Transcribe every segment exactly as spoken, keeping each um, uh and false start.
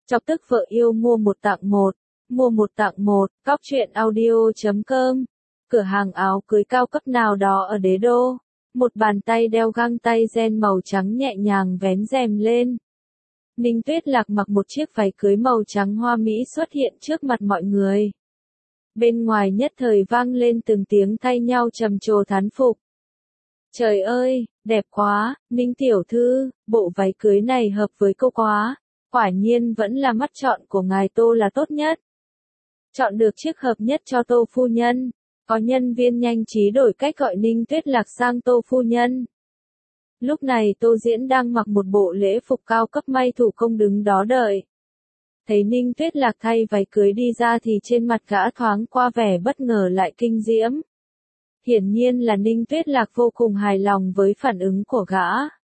Chọc tức vợ yêu mua một tặng một, mua một tặng một, cóc truyện audio chấm com, cửa hàng áo cưới cao cấp nào đó ở Đế Đô, một bàn tay đeo găng tay ren màu trắng nhẹ nhàng vén rèm lên. Ninh Tuyết Lạc mặc một chiếc váy cưới màu trắng hoa mỹ xuất hiện trước mặt mọi người. Bên ngoài nhất thời vang lên từng tiếng thay nhau trầm trồ thán phục. Trời ơi, đẹp quá, Ninh tiểu thư, bộ váy cưới này hợp với cô quá, quả nhiên vẫn là mắt chọn của ngài Tô là tốt nhất. Chọn được chiếc hợp nhất cho Tô phu nhân, có nhân viên nhanh trí đổi cách gọi Ninh Tuyết Lạc sang Tô phu nhân. Lúc này Tô Diễn đang mặc một bộ lễ phục cao cấp may thủ công đứng đó đợi. Thấy Ninh Tuyết Lạc thay váy cưới đi ra thì trên mặt gã thoáng qua vẻ bất ngờ lại kinh diễm. Hiển nhiên là Ninh Tuyết Lạc vô cùng hài lòng với phản ứng của gã.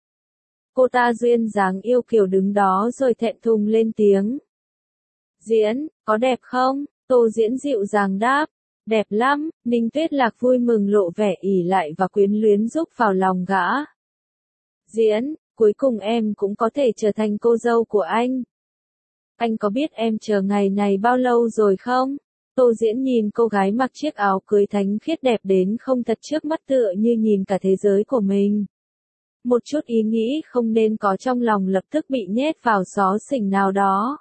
Cô ta duyên dáng yêu kiều đứng đó rồi thẹn thùng lên tiếng. Diễn, có đẹp không? Tô Diễn dịu dàng đáp. Đẹp lắm, Ninh Tuyết Lạc vui mừng lộ vẻ ỉ lại và quyến luyến rúc vào lòng gã. Diễn, cuối cùng em cũng có thể trở thành cô dâu của anh. Anh có biết em chờ ngày này bao lâu rồi không? Tô Diễn nhìn cô gái mặc chiếc áo cưới thánh khiết đẹp đến không thật trước mắt tựa như nhìn cả thế giới của mình. Một chút ý nghĩ không nên có trong lòng lập tức bị nhét vào xó xỉnh nào đó.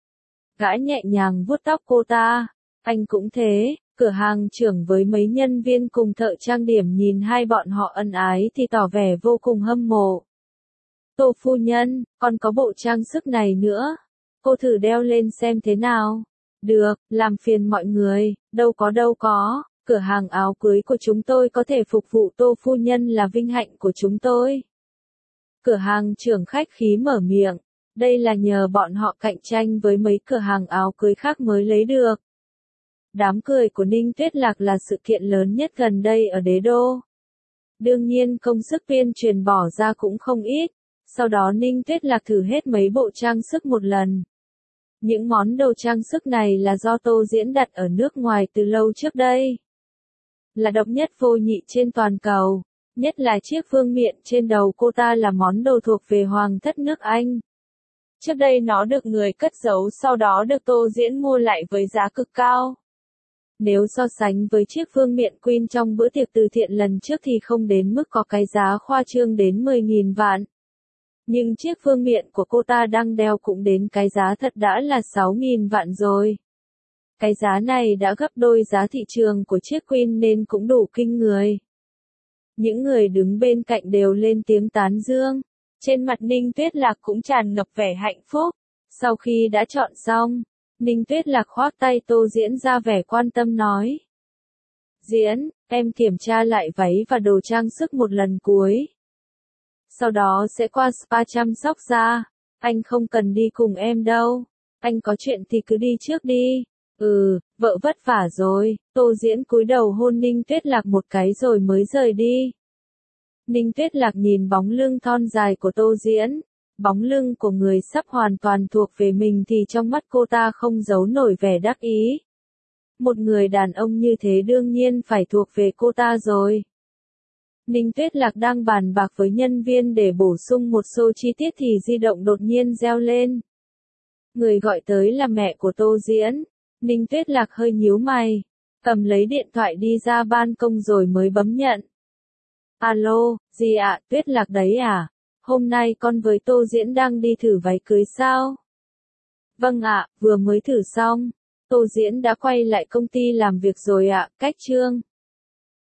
Gã nhẹ nhàng vuốt tóc cô ta. Anh cũng thế, cửa hàng trưởng với mấy nhân viên cùng thợ trang điểm nhìn hai bọn họ ân ái thì tỏ vẻ vô cùng hâm mộ. Tô phu nhân, còn có bộ trang sức này nữa. Cô thử đeo lên xem thế nào. Được, làm phiền mọi người, đâu có đâu có, cửa hàng áo cưới của chúng tôi có thể phục vụ Tô phu nhân là vinh hạnh của chúng tôi. Cửa hàng trưởng khách khí mở miệng, đây là nhờ bọn họ cạnh tranh với mấy cửa hàng áo cưới khác mới lấy được. Đám cười của Ninh Tuyết Lạc là sự kiện lớn nhất gần đây ở Đế Đô. Đương nhiên công sức tuyên truyền bỏ ra cũng không ít, sau đó Ninh Tuyết Lạc thử hết mấy bộ trang sức một lần. Những món đồ trang sức này là do Tô Diễn đặt ở nước ngoài từ lâu trước đây. Là độc nhất vô nhị trên toàn cầu, nhất là chiếc vương miện trên đầu cô ta là món đồ thuộc về Hoàng thất nước Anh. Trước đây nó được người cất giấu sau đó được Tô Diễn mua lại với giá cực cao. Nếu so sánh với chiếc vương miện Queen trong bữa tiệc từ thiện lần trước thì không đến mức có cái giá khoa trương đến mười nghìn vạn. Nhưng chiếc vương miện của cô ta đang đeo cũng đến cái giá thật đã là sáu nghìn vạn rồi. Cái giá này đã gấp đôi giá thị trường của chiếc Queen nên cũng đủ kinh người. Những người đứng bên cạnh đều lên tiếng tán dương. Trên mặt Ninh Tuyết Lạc cũng tràn ngập vẻ hạnh phúc. Sau khi đã chọn xong, Ninh Tuyết Lạc khoác tay Tô Diễn ra vẻ quan tâm nói. Diễn, em kiểm tra lại váy và đồ trang sức một lần cuối. Sau đó sẽ qua spa chăm sóc da. Anh không cần đi cùng em đâu. Anh có chuyện thì cứ đi trước đi. Ừ, vợ vất vả rồi. Tô Diễn cúi đầu hôn Ninh Tuyết Lạc một cái rồi mới rời đi. Ninh Tuyết Lạc nhìn bóng lưng thon dài của Tô Diễn. Bóng lưng của người sắp hoàn toàn thuộc về mình thì trong mắt cô ta không giấu nổi vẻ đắc ý. Một người đàn ông như thế đương nhiên phải thuộc về cô ta rồi. Ninh Tuyết Lạc đang bàn bạc với nhân viên để bổ sung một số chi tiết thì di động đột nhiên reo lên. Người gọi tới là mẹ của Tô Diễn. Ninh Tuyết Lạc hơi nhíu mày, cầm lấy điện thoại đi ra ban công rồi mới bấm nhận. Alo, gì ạ, Tuyết Lạc đấy à? Hôm nay con với Tô Diễn đang đi thử váy cưới sao? Vâng ạ, vừa mới thử xong. Tô Diễn đã quay lại công ty làm việc rồi ạ, cách chương.